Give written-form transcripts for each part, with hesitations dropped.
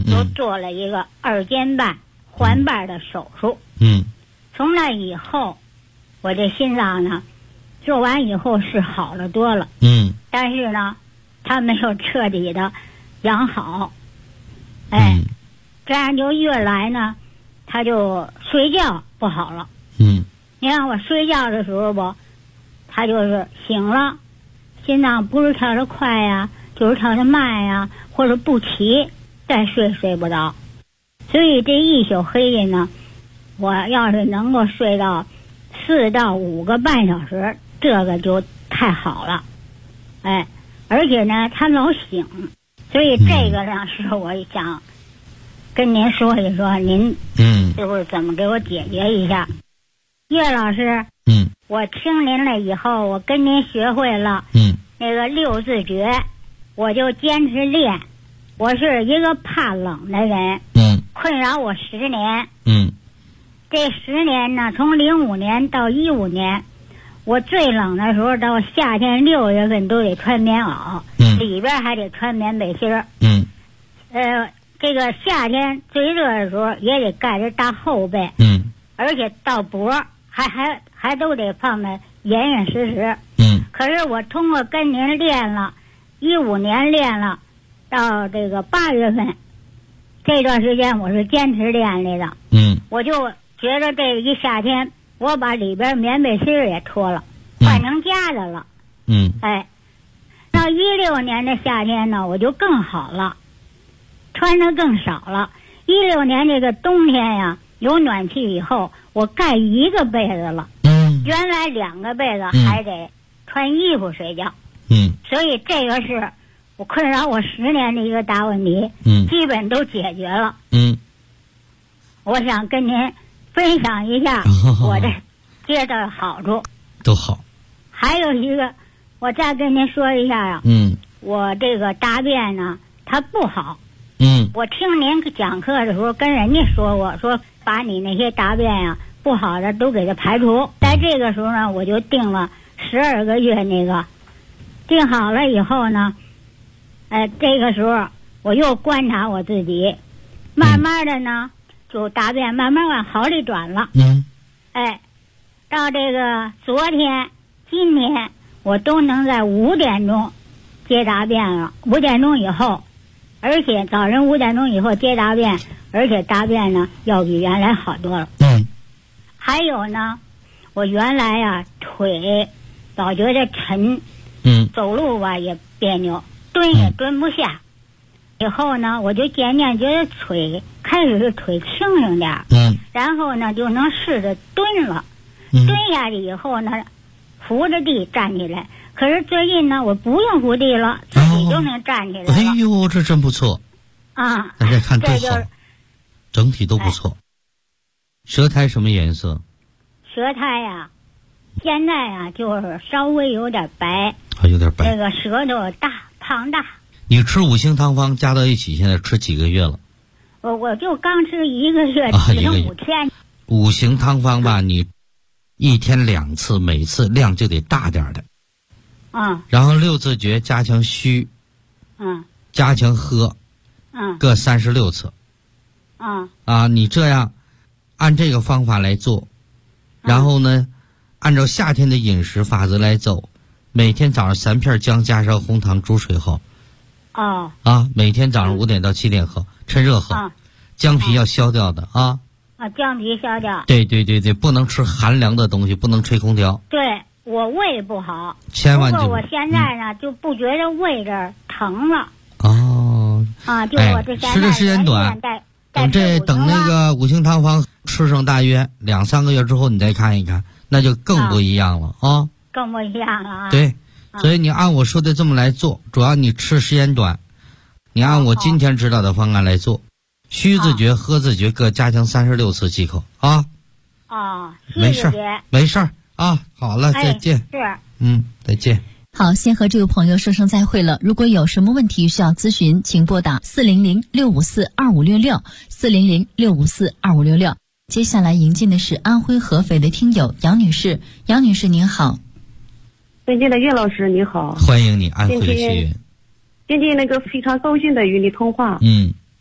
就做了一个2间半环瓣的手术。从那以后，我这心脏呢，做完以后是好了多了。但是呢，它没有彻底的养好。这样就越来呢，它就睡觉不好了。你看我睡觉的时候不，它就是醒了，心脏不是跳得快呀，就是跳得慢呀，或者不起，再睡不着。所以这一宿黑夜呢，我要是能够睡到4到5个半小时，这个就太好了。而且呢，它老醒，所以这个呢是我想跟您说一说，您就是怎么给我解决一下。岳老师，我听您了以后，我跟您学会了那个6字诀，我就坚持练。我是一个怕冷的人，困扰我10年。这10年呢，从05年到15年，我最冷的时候到夏天6月份都得穿棉袄，里边还得穿棉背心儿。这个夏天最热的时候也得盖着大厚被。而且到脖还都得放得严严实实。可是我通过跟您练了15年，练了到这个8月份这段时间，我是坚持练来的。我就觉得这一夏天，我把里边棉被芯也脱了，换成夹的了。到16年的夏天呢，我就更好了，穿的更少了。16年这个冬天呀，有暖气以后，我盖1个被子了。原来2个被子还得穿衣服睡觉。所以这个是我困扰我10年的一个大问题。基本都解决了。我想跟您分享一下我的接的好处。 都好。 还有一个，我再跟您说一下啊。我这个大便呢，它不好。我听您讲课的时候跟人家说过，说把你那些大便呀不好的都给它排除。在这个时候呢，我就定了12个月那个，定好了以后呢，这个时候我又观察我自己，慢慢的呢，就大便慢慢往好里转了。到这个昨天、今天，我都能在5点钟接大便了。5点钟以后，而且早晨5点钟以后接大便，而且大便呢要比原来好多了。还有呢，我原来呀腿老觉得沉，走路吧也别扭，蹲也蹲不下。以后呢，我就渐渐觉得开始是腿轻省点，然后呢就能试着蹲了。蹲下去以后呢，扶着地站起来。可是最近呢，我不用扶地了，自己就能站起来了。 哎呦，这真不错啊！ 大家看多好，整体都不错。舌苔什么颜色？ 舌苔呀，现在呀就是稍微有点白。 有点白。 那个舌头胖大。 你吃5星汤方加到一起，现在吃几个月了？ 我就刚吃1个月，只剩5天。 5星汤方吧，你1天2次，每次量就得大点的。然后6字诀加强虚，加强喝，各36次。你这样按这个方法来做，然后呢，按照夏天的饮食法则来走，每天早上3片姜加上红糖煮水喝。每天早上5点到7点喝，趁热喝。姜皮要消掉的啊。 姜皮消掉。 对，不能吃寒凉的东西，不能吹空调。 对，我胃不好， 千万不过我现在呢就不觉得胃这儿疼了。就我这吃的时间短，等那个5星汤方吃上大约2-3个月之后，你再看一看，那就更不一样了啊。 更不一样了啊。 对，所以你按我说的这么来做，主要你吃时间短，你按我今天指导的方案来做，虚字诀、喝字诀各加强36次即可啊。 没事啊。好了，再见。再见。 好，先和这位朋友说声再会了。如果有什么问题需要咨询，请拨打400-654-2566 400-654-2566。接下来迎进的是安徽合肥的听友杨女士。杨女士您好。 尊敬的岳老师你好。 欢迎你，安徽的学员。 今天那个非常高兴的与你通话。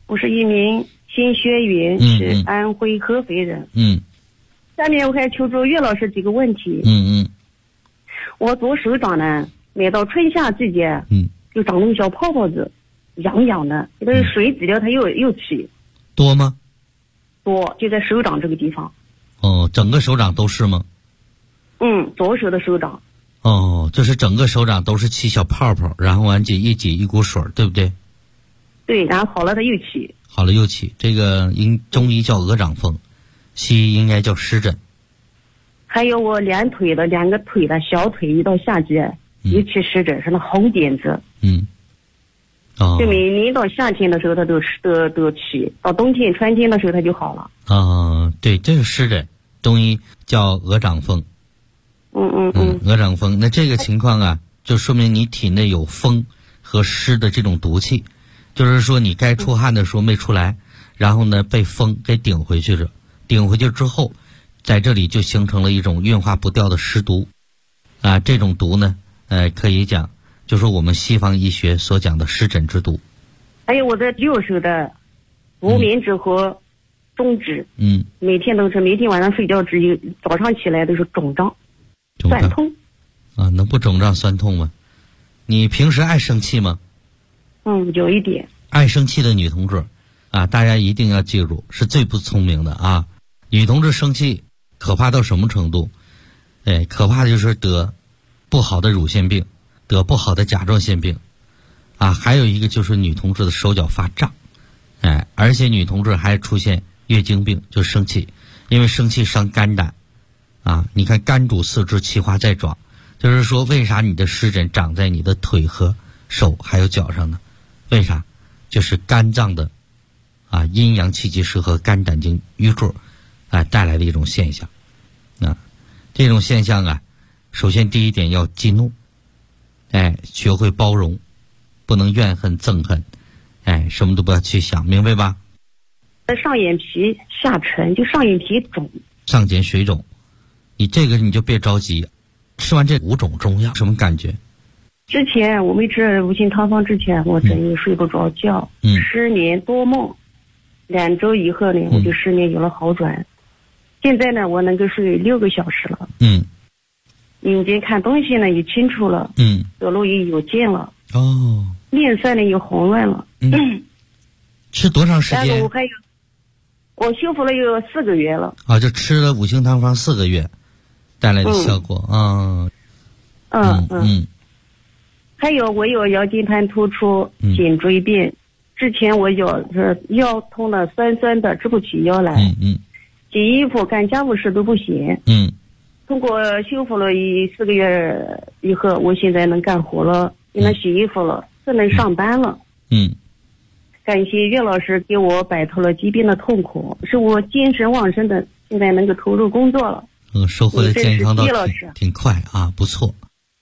我是一名新学员，是安徽合肥人。下面我还求助岳老师几个问题。我左手掌呢，每到春夏季节，就长那个小泡泡子，痒痒的，这个水挤了它又起。 多吗？ 多，就在手掌这个地方。 哦，整个手掌都是吗？ 左手的手掌。 哦，就是整个手掌都是起小泡泡，然后完挤一股水，对不对？ 对，然后好了它又起。 好了又起，这个中医叫鹅掌风，西医应该叫湿疹。 还有我两个腿的小腿一到夏季一起湿疹，是那红点子。就每年到夏天的时候它都起，到冬天春天的时候它就好了。 对，这个湿疹中医叫鹅掌风。鹅掌风，那这个情况啊，就说明你体内有风和湿的这种毒气，就是说你该出汗的时候没出来，然后呢被风给顶回去了，顶回去之后，在这里就形成了一种运化不掉的湿毒，这种毒呢，可以讲就是我们西方医学所讲的湿疹之毒。 还有我的右手的无名指和中指，每天晚上睡觉早上起来都是肿胀。酸痛能不肿胀酸痛吗？你平时爱生气吗？ 有一点。 爱生气的女同志大家一定要记住，是最不聪明的女同志生气可怕到什么程度？可怕的就是得不好的乳腺病，得不好的甲状腺病还有一个就是女同志的手脚发胀，而且女同志还出现月经病，就生气，因为生气伤肝胆。你看肝主四肢，气化在爪，就是说为啥你的湿疹长在你的腿和手还有脚上呢？为啥？就是肝脏的阴阳气机失和肝胆经瘀滞带来的一种现象。这种现象首先第一点要激怒，学会包容，不能怨恨憎恨，什么都不要去想，明白吧？ 上眼皮下沉，就上眼皮肿， 上睑水肿。你这个你就别着急，吃完这5种中药什么感觉？ 之前我没吃五行汤方之前，我真的睡不着觉，失眠多梦，2周以后呢，我就失眠有了好转。现在呢，我能够睡6个小时了。眼睛看东西呢也清楚了。走路也有劲了。面色呢也红润了。 吃多长时间？ 然后我修复了有4个月了。 就吃了五行汤方4个月带来的效果。 还有我有腰间盘突出、颈椎病，之前我是腰痛的酸酸的，直不起腰来。洗衣服干家务事都不行。通过修复了4个月以后，我现在能干活了，也能洗衣服了，也能上班了。感谢岳老师给我摆脱了疾病的痛苦，使我精神旺盛的，现在能够投入工作了。 收获的健康倒挺快不错。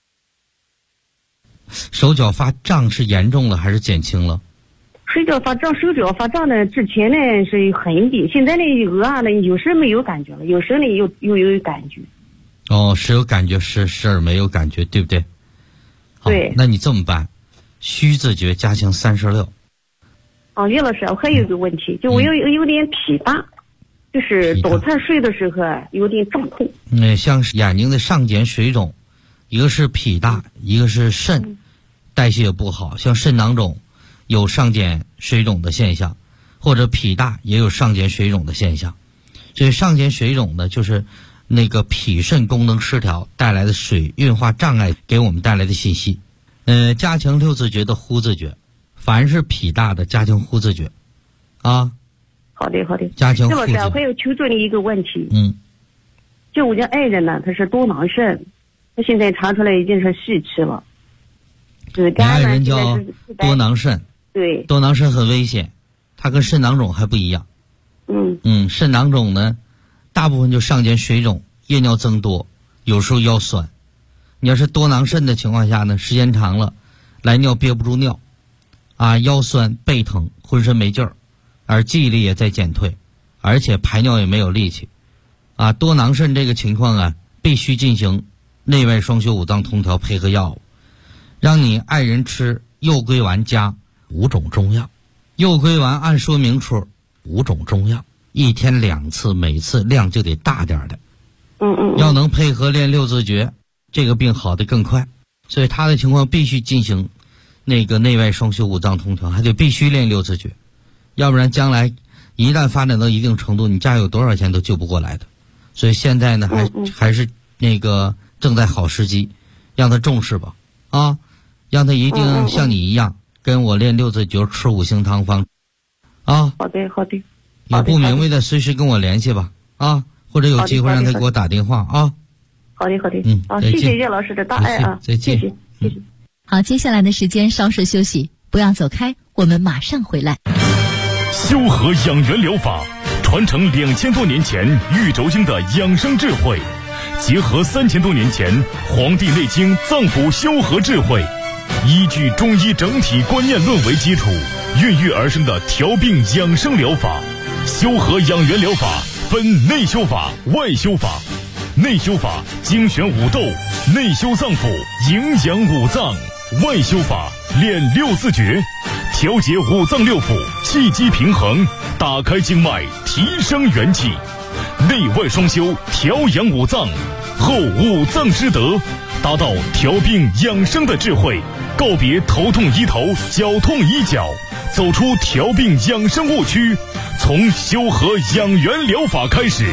手脚发胀是严重了还是减轻了？ 手脚发胀呢，之前呢是很低，现在呢额呢有时没有感觉了，有时呢又有感觉。 时有感觉，时而没有感觉，对不对？ 对。 那你这么办，虚字诀加强36。 岳老师，我还有一个问题，就我有点脾大，就是早餐睡的时候有点胀痛。 像是眼睛的上睑水肿，一个是脾大，一个是肾代谢不好，像肾囊肿有上睑水肿的现象，或者脾大也有上睑水肿的现象。这上睑水肿呢，就是那个脾肾功能失调带来的水运化障碍给我们带来的信息。加强6字诀的呼字诀，凡是脾大的加强呼字诀好的。 加强呼字诀。 岳老师，我还有求助你一个问题。就我家爱人呢，他是多囊肾，他现在查出来已经是细期了。 你爱人叫多囊肾。 对。 多囊肾很危险，它跟肾囊肿还不一样。肾囊肿呢，大部分就上睑水肿，夜尿增多，有时候腰酸。你要是多囊肾的情况下呢，时间长了，来尿憋不住尿，腰酸背疼，浑身没劲儿，而记忆力也在减退，而且排尿也没有力气。多囊肾这个情况必须进行内外双修5脏通调配合药物，让你爱人吃右归丸加5种中药， 右归丸按说明处5种中药，1天2次，每次量就得大点的。要能配合练6字诀，这个病好得更快。所以他的情况必须进行那个内外双修5脏通调，还得必须练6字诀，要不然将来一旦发展到一定程度，你家有多少钱都救不过来的。所以现在呢，还是那个正在好时机，让他重视吧，啊，让他一定像你一样跟我练6字诀，吃5行汤方，啊。 好的。 有不明白的随时跟我联系吧，啊，或者有机会让他给我打电话啊。 好的。谢谢叶老师的大爱啊， 再见， 谢谢。 好，接下来的时间稍事休息，不要走开，我们马上回来。 修和养元疗法传承2000多年前玉轴经的养生智慧，结合3000多年前《黄帝内经》脏腑修和智慧，依据中医整体观念论为基础，孕育而生的调病养生疗法。修和养元疗法分内修法、外修法。内修法精选5窦，内修脏腑，营养5脏；外修法练6字诀，调节5脏6腑，气机平衡，打开经脉，提升元气。内外双修，调养5脏，后5脏之德，达到调病养生的智慧，告别头痛医头，脚痛医脚，走出调病养生误区，从修和养元疗法开始。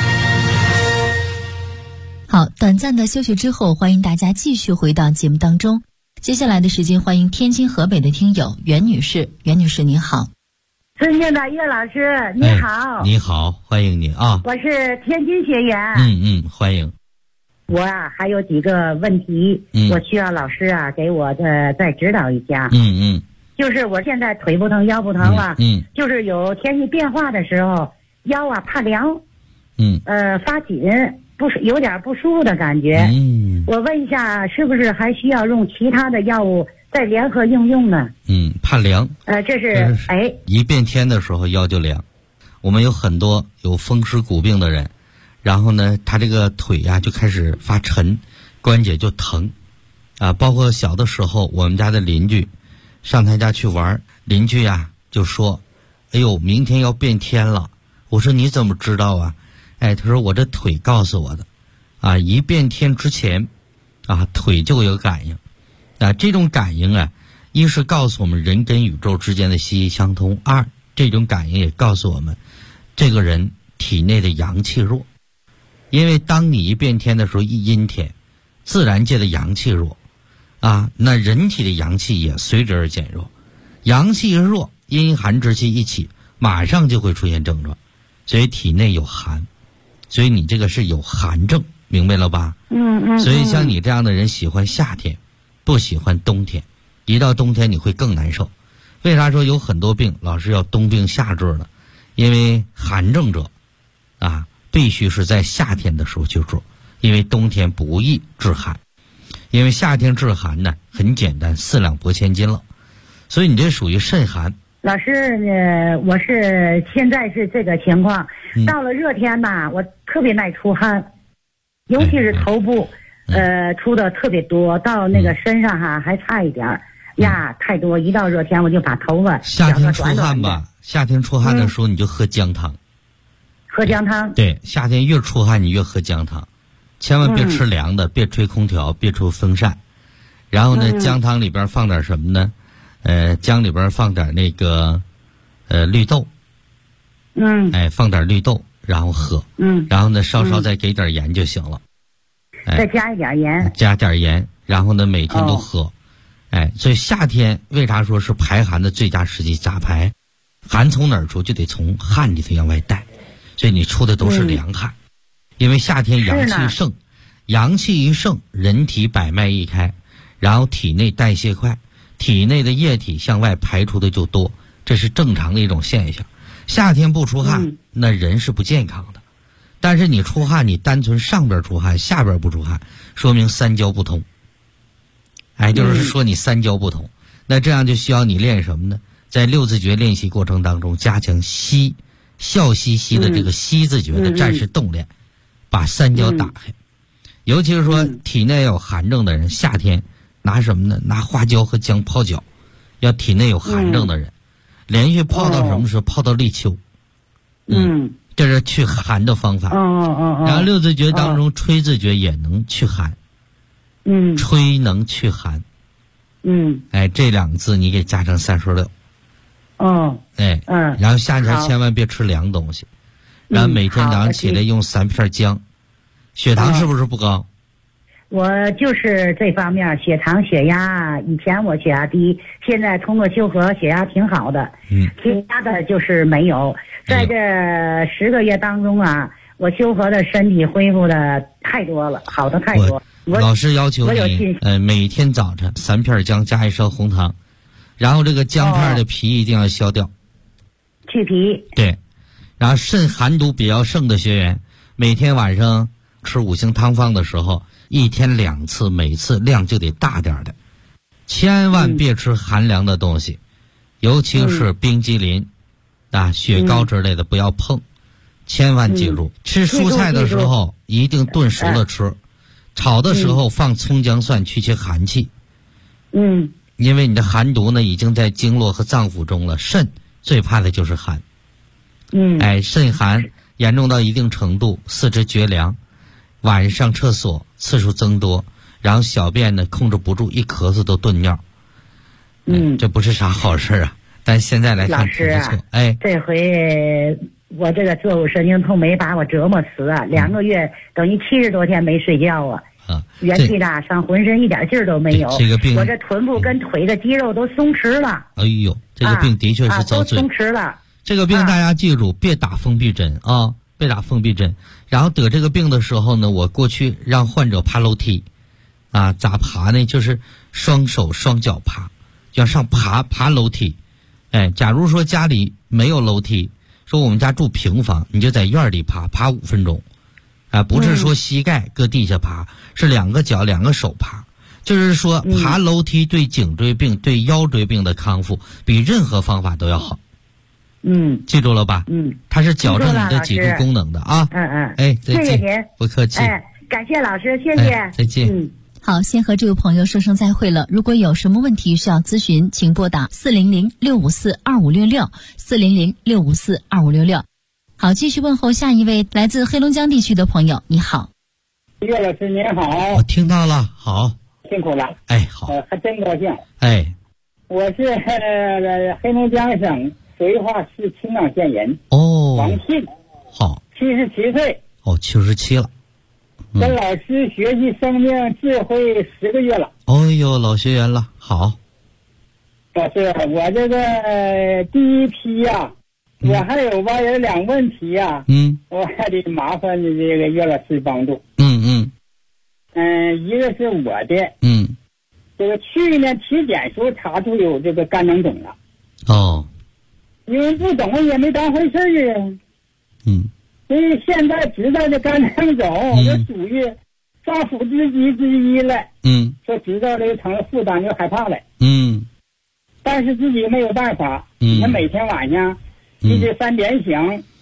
好，短暂的休息之后，欢迎大家继续回到节目当中。接下来的时间，欢迎天津河北的听友袁女士。袁女士您好。 尊敬的叶老师你好。 你好，欢迎你啊。 我是天津学员。 欢迎。 我还有几个问题，我需要老师给我再指导一下。就是我现在腿不疼腰不疼了，就是有天气变化的时候腰怕凉，发紧，有点不舒服的感觉。我问一下，是不是还需要用其他的药物再联合应用呢？ 怕凉。 这是一变天的时候腰就凉。我们有很多有风湿骨病的人，然后呢，他这个腿就开始发沉，关节就疼，包括小的时候，我们家的邻居上他家去玩，邻居就说：“哎呦，明天要变天了。”我说：“你怎么知道啊？”他说我这腿告诉我的，一变天之前，腿就有感应，这种感应一是告诉我们人跟宇宙之间的息息相通，二这种感应也告诉我们，这个人体内的阳气弱，因为当你一变天的时候，一阴天，自然界的阳气弱，那人体的阳气也随之而减弱，阳气弱，阴寒之气一起，马上就会出现症状，所以体内有寒。所以你这个是有寒症，明白了吧？所以像你这样的人喜欢夏天，不喜欢冬天，一到冬天你会更难受。为啥说有很多病老是要冬病夏治呢？因为寒症者必须是在夏天的时候去治，因为冬天不宜治寒，因为夏天治寒呢很简单，4两拨千斤了。所以你这属于肾寒。 老师我是现在是这个情况，到了热天我特别耐出汗，尤其是头部出的特别多，到那个身上还差一点太多，一到热天我就把头发夏天出汗吧，夏天出汗的时候你就喝姜汤。 喝姜汤。对， 夏天越出汗你越喝姜汤，千万别吃凉的，别吹空调，别吹风扇。然后呢，姜汤里边放点什么呢？姜里边放点那个绿豆，放点绿豆，然后喝，然后呢稍稍再给点盐就行了， 再加一点盐， 加点盐，然后呢每天都喝，所以夏天为啥说是排寒的最佳时机？咋排？寒从哪儿出？就得从汗里头往外带，所以你出的都是凉汗，因为夏天阳气盛，阳气一盛，人体百脉一开，然后体内代谢快。体内的液体向外排出的就多，这是正常的一种现象。夏天不出汗，那人是不健康的。但是你出汗，你单纯上边出汗，下边不出汗，说明三焦不通。就是说你三焦不通。那这样就需要你练什么呢？在6字诀练习过程当中，加强笑嘻嘻的这个吸字诀的战士动练，把三焦打开。尤其是说体内有寒症的人，夏天拿什么呢？拿花椒和姜泡脚，要体内有寒症的人， 连续泡到什么时候？泡到立秋。这是去寒的方法。然后六字诀当中，吹字诀也能去寒。吹能去寒。哎，这2个字你给加成36。然后夏天千万别吃凉东西。然后每天早上起来用3片姜。血糖是不是不高？ 我就是这方面，血糖、血压，以前我血压低，现在通过修和血压挺好的。其他的就是没有。在这10个月当中啊，我修和的身体恢复的太多了，好的太多。 老师要求你，每天早晨3片姜加1勺红糖，然后这个姜片的皮一定要削掉， 去皮。 对，然后肾寒毒比较盛的学员，每天晚上吃5行汤方的时候，1天2次，每次量就得大点的，千万别吃寒凉的东西，尤其是冰激凌雪糕之类的不要碰，千万记住，吃蔬菜的时候一定炖熟了吃，炒的时候放葱姜蒜去寒气。因为你的寒毒呢已经在经络和脏腑中了，肾最怕的就是寒。肾寒严重到一定程度，四肢绝凉，晚上厕所次数增多，然后小便呢控制不住，一咳嗽都顿尿。这不是啥好事啊。但现在来看挺不错。 这回我这个坐骨神经痛没把我折磨死啊！2个月等于70多天没睡觉啊！元气大伤，浑身一点劲儿都没有。 这个病， 我这臀部跟腿的肌肉都松弛了。 哎呦，这个病的确是遭罪。 都松弛了。 这个病大家记住，别打封闭针啊，别打封闭针。然后得这个病的时候呢，我过去让患者爬楼梯，咋爬呢？就是双手双脚爬，要上爬楼梯。假如说家里没有楼梯，说我们家住平房，你就在院里爬5分钟，不是说膝盖搁地下爬，是2个脚2个手爬，就是说爬楼梯对颈椎病、对腰椎病的康复比任何方法都要好。记住了吧？它是矫正你的脊柱功能的啊。再见。 谢谢您， 不客气。 感谢老师，谢谢。 再见。 好，先和这位朋友说声再会了。如果有什么问题需要咨询，请拨打400-654-2566，400-654-2566。好，继续问候下一位来自黑龙江地区的朋友。你好， 岳老师您好。 我听到了，好， 辛苦了。 好， 还真高兴。我是黑龙江省绥化市青冈县人。王信。好，77岁。 77了。 跟老师学习生命智慧10个月了。 老学员了。好， 老师，我这个第一批呀，我还有2个问题呀。我还得麻烦这个岳老师帮助。一个是我的。这个去年体检时候查出有这个肝囊肿了。因为不懂也没当回事儿啊。所以现在知道这肝囊肿，这属于杀腐之疾之一了。说知道这个成了负担就害怕了。但是自己没有办法。你看每天晚上一直3点醒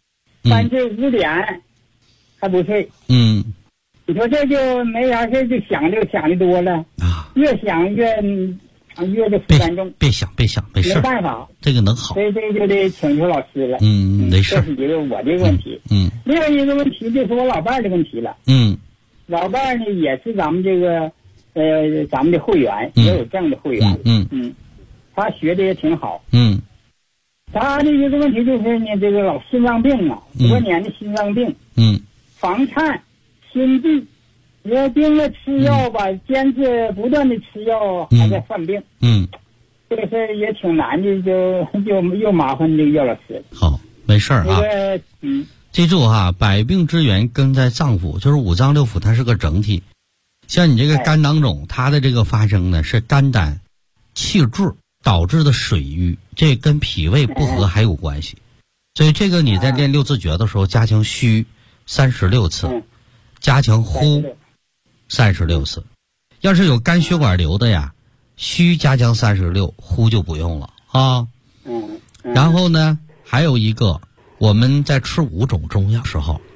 ，3至5点还不睡。你说这就没啥事就想的多了。越想越就负担重。 别想，没事。 没办法， 这个能好。 所以这就得请求老师了。 没事。 这是一个我的问题。另外一个问题就是我老伴儿的问题了。老伴儿呢也是咱们这个咱们的会员，也有证的会员。他学的也挺好。他的一个问题就是呢，这个老心脏病啊，多年的心脏病。房颤、心悸。也盯着吃药吧，坚持不断的吃药，还在犯病。这个事儿也挺难的，就又麻烦这个岳老师。 好，没事啊。记住哈，百病之源根在脏腑，就是5脏6腑，它是个整体。像你这个肝囊肿，它的这个发生呢是肝胆气滞导致的水瘀，这跟脾胃不和还有关系。所以这个你在练6字诀的时候，加强虚36次，加强呼36次。要是有肝血管瘤的呀，虚加强36，呼就不用了啊。然后呢，还有一个，我们在吃5种中药时候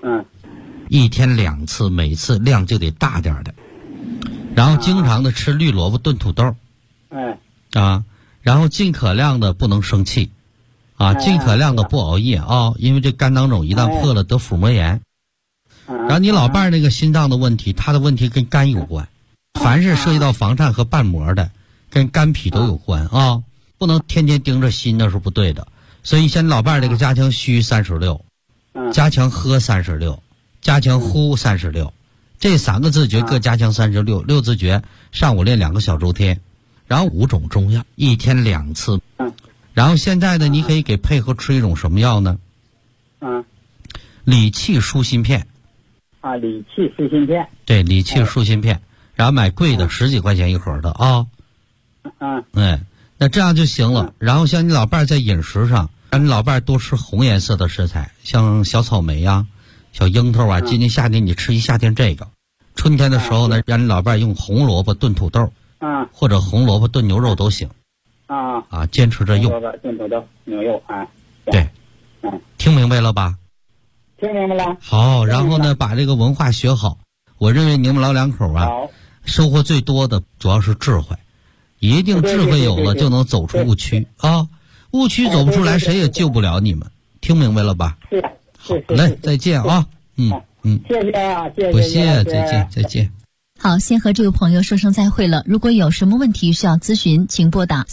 ，1天2次，每次量就得大点的。然后经常的吃绿萝卜炖土豆，然后尽可量的不能生气啊，尽可量的不熬夜啊，因为这肝囊肿一旦破了得腹膜炎。然后你老伴儿那个心脏的问题，他的问题跟肝有关，凡是涉及到房颤和瓣膜的，跟肝脾都有关啊，不能天天盯着心，那是不对的。所以像你老伴儿这个加强虚36，加强喝36，加强呼36，这3个字诀各加强36，6字诀上午练2个小周天，然后5种中药，1天2次。然后现在呢，你可以给配合吃一种什么药呢？理气舒心片。 理气舒心片。 对，理气舒心片，然后买贵的10几块钱一盒的啊。那这样就行了。然后像你老伴儿在饮食上，让你老伴儿多吃红颜色的食材，像小草莓啊、小樱桃啊。今年夏天你吃一夏天这个，春天的时候呢，让你老伴儿用红萝卜炖土豆，或者红萝卜炖牛肉都行。坚持着用。 红萝卜炖土豆、牛肉啊。 对，听明白了吧？ 听明白了。 好，然后呢，把这个文化学好。我认为你们老两口啊，收获最多的主要是智慧，一定智慧有了就能走出误区啊！误区走不出来，谁也救不了你们。听明白了吧？ 是。 好嘞，再见啊！ 谢谢啊，谢谢。 不谢，再见。 好，先和这位朋友说声再会了。如果有什么问题需要咨询，请拨打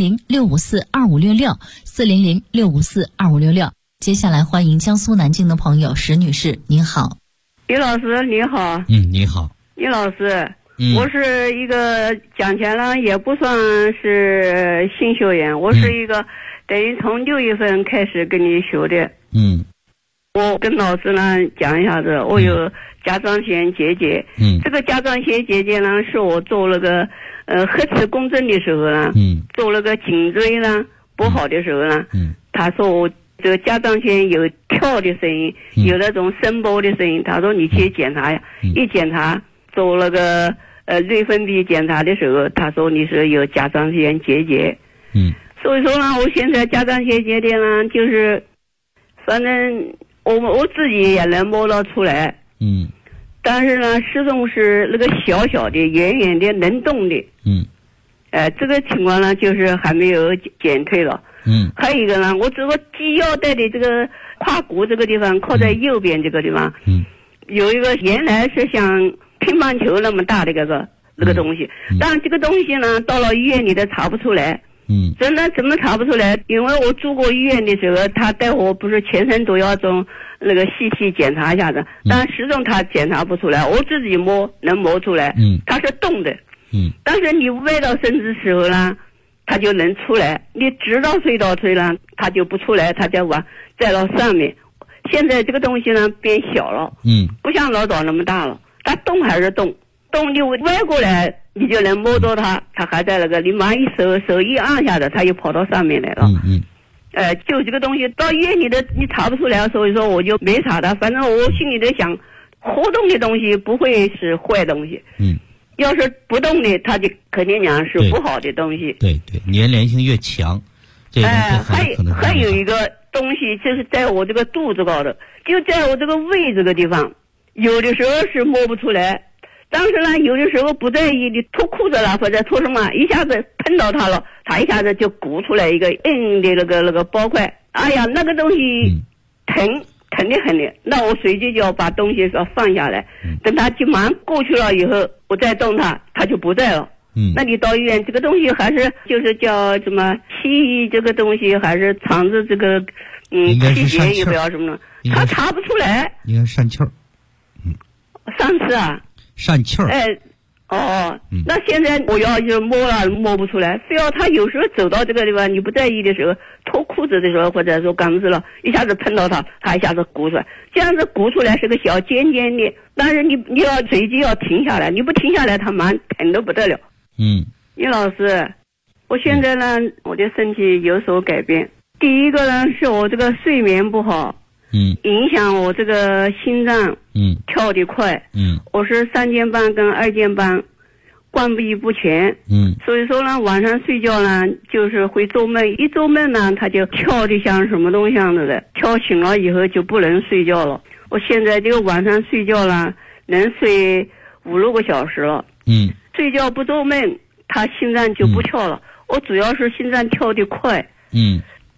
400-654-2566，400-654-2566。接下来欢迎江苏南京的朋友石女士，您好。 于老师你好。 你好。 于老师，我是一个讲起来也不算是新学员，我是一个等于从6月份开始跟你学的。我跟老师呢讲一下子，我有甲状腺结节。这个甲状腺结节呢，是我做了个核磁共振的时候呢，做了个颈椎呢不好的时候呢，他说我这个甲状腺有跳的声音，有那种声波的声音，他说你去检查呀。一检查做了个内分泌检查的时候，他说你是有甲状腺结节。所以说呢，我现在甲状腺结节呢，就是反正我自己也能摸到出来。但是呢，始终是那个小小的、圆圆的、能动的。这个情况呢，就是还没有减退了。还有一个呢，我这个系腰带的这个胯骨这个地方，靠在右边这个地方，有一个原来是像乒乓球那么大的那个东西，但这个东西呢，到了医院里都查不出来。真的怎么查不出来？因为我住过医院的时候，他带我不是全身都要从那个细细检查一下子，但始终他检查不出来，我自己摸能摸出来，它是动的。但是你歪到身子的时候呢，它就能出来；你直到隧道吹呢，它就不出来，它再到上面。现在这个东西呢变小了，不像老早那么大了，它动还是动，动就歪过来，你就能摸到它，它还在那个，你马上一手一按下的，它又跑到上面来了。就这个东西到医院里的你查不出来，所以说我就没查它。反正我心里在想，活动的东西不会是坏东西。要是不动的，它就肯定讲是不好的东西。 对，粘连性越强， 还有一个东西就是在我这个肚子高头，就在我这个胃这个地方，有的时候是摸不出来，但是呢，有的时候不在意，你脱裤子了或者脱什么，一下子碰到它了，它一下子就鼓出来一个硬的那个包块，哎呀，那个东西疼得很的，那我随即就要把东西说放下来，等它就马上过去了以后，我再动它就不在了。那你到医院这个东西还是就是叫什么气这个东西，还是肠子这个气血也不要什么呢？他查不出来。 应该疝气儿。 上次啊。 疝气儿。 那现在我要是摸不出来，非要他有时候走到这个地方，你不在意的时候，脱裤子的时候，或者说干事了，一下子碰到他一下子鼓出来，这样子鼓出来是个小尖尖的，但是你要随即要停下来，你不停下来，他马上疼得不得了。于老师，我现在呢，我的身体有所改变。第一个呢，是我这个睡眠不好，影响我这个心脏，跳得快，我是3间半跟2间半，关闭不全，所以说呢，晚上睡觉呢，就是会做梦，一做梦呢，他就跳得像什么东西样子的，跳醒了以后就不能睡觉了。我现在这个晚上睡觉呢，能睡5-6个小时了，睡觉不做梦，他心脏就不跳了。我主要是心脏跳得快，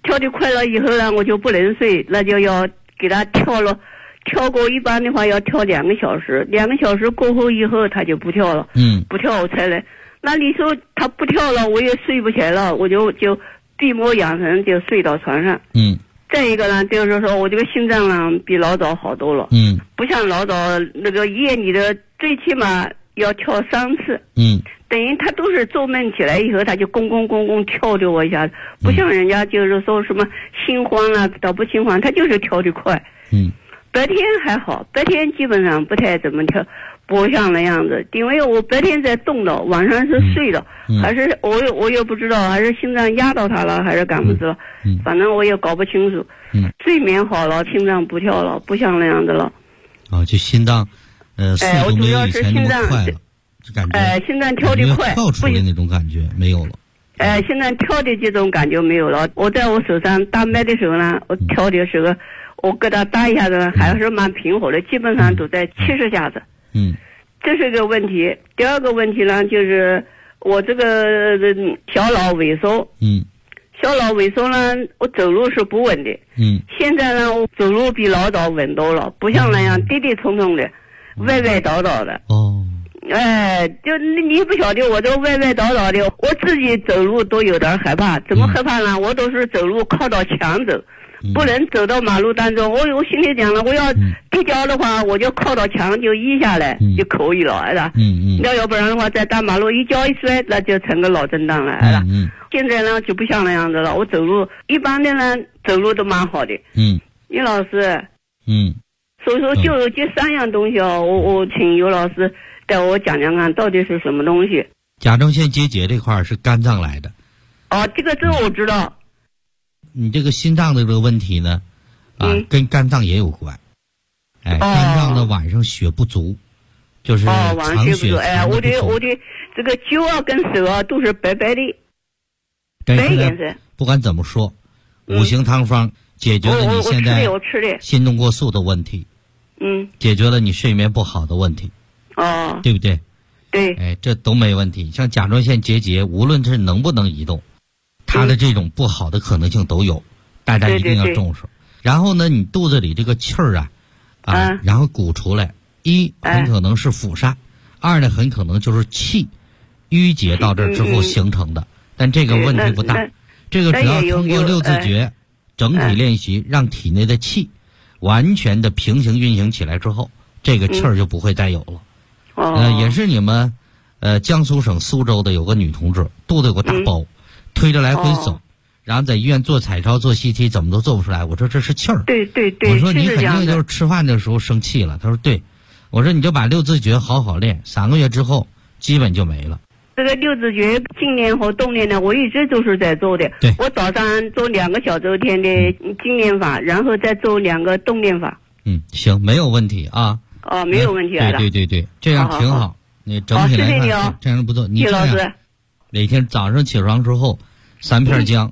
跳得快了以后呢，我就不能睡，那就要给他跳了。跳过一般的话要跳2个小时，2个小时过后以后他就不跳了。不跳我才来。那你说他不跳了，我也睡不起来了，我就闭目养神就睡到床上。再一个呢，就是说我这个心脏呢比老早好多了。不像老早那个夜里的最起码要跳3次。等于他都是做梦起来以后他就咣咣咣咣跳着我一下子，不像人家就是说什么心慌啊，倒不心慌，他就是跳得快。白天还好，白天基本上不太怎么跳，不像那样子，因为我白天在动的，晚上是睡的，还是我也不知道，还是心脏压到他了，还是干么子了，反正我也搞不清楚。睡眠好了，心脏不跳了，不像那样子了。 就心脏，速度没有以前那么快了，就感觉心脏跳得快， 跳出来那种感觉没有了。 现在跳的这种感觉没有了。我在我手上大麦的时候呢，我跳的时候。我给他打一下子还是蛮平和的，基本上都在70下子。这是个问题。第二个问题呢，就是我这个小脑萎缩。小脑萎缩呢，我走路是不稳的。现在呢，我走路比老早稳多了，不像那样跌跌冲冲的，歪歪倒倒的。就你不晓得我这歪歪倒倒的，我自己走路都有点害怕。怎么害怕呢？我都是走路靠到墙走。不能走到马路当中，我心里讲了，我要跌跤的话，我就靠到墙就依下来就可以了，是吧？要不然的话，在大马路一跤一摔，那就成个脑震荡了，是吧？现在呢就不像那样子了，我走路一般的呢走路都蛮好的。于老师，所以说就有这3样东西哦，我请尤老师带我讲讲看到底是什么东西。 甲状腺结节这块是肝脏来的。 这个我知道。 你这个心脏的这个问题呢，跟肝脏也有关。肝脏的晚上血不足，就是藏血。 我的这个脚啊跟手啊都是白白的，白颜色。 不管怎么说，五行汤方解决了你现在心动过速的问题。解决了你睡眠不好的问题。对不对？ 对。 这都没问题。像甲状腺结节，无论是能不能移动。它的这种不好的可能性都有，大家一定要重视。然后呢，你肚子里这个气儿然后鼓出来，一很可能是腹痧，二呢很可能就是气淤结到这之后形成的，但这个问题不大。这个只要通过6字诀整体练习，让体内的气完全的平行运行起来之后，这个气儿就不会再有了。也是你们江苏省苏州的有个女同志，肚子有个大包。推着来回走，然后在医院做彩超做 CT 怎么都做不出来。我说这是气儿。 对。 我说你肯定就是吃饭的时候生气了。他说对。我说你就把6字诀好好练，3个月之后基本就没了。 这个6字诀静念和动念呢，我一直都是在做的。 对。 我早上做2个小周天的静念法，然后再做2个动念法。 行，没有问题啊。 没有问题啊。 对，这样挺好。你整体来看这样不错。你这样每天早上起床之后，3片姜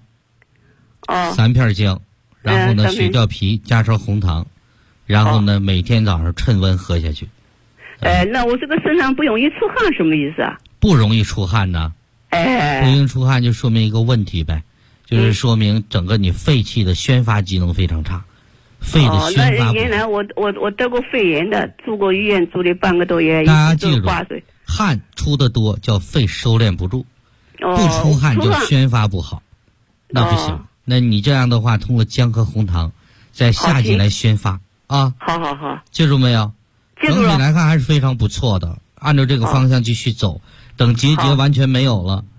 ，3片姜，然后呢去掉皮，加上红糖，然后呢每天早上趁温喝下去。 那我这个身上不容易出汗什么意思啊？ 不容易出汗呢？不容易出汗就说明一个问题呗，就是说明整个你肺气的宣发机能非常差，肺的宣发不好。 原来我得过肺炎的，住过医院住了半个多月， 大家记住，汗出的多叫肺收敛不住。不出汗就宣发不好，那不行。那你这样的话，通过姜和红糖，在夏季来宣发啊。 好， 记住没有？ 记住了。 整体来看还是非常不错的，按照这个方向继续走。等结节完全没有了，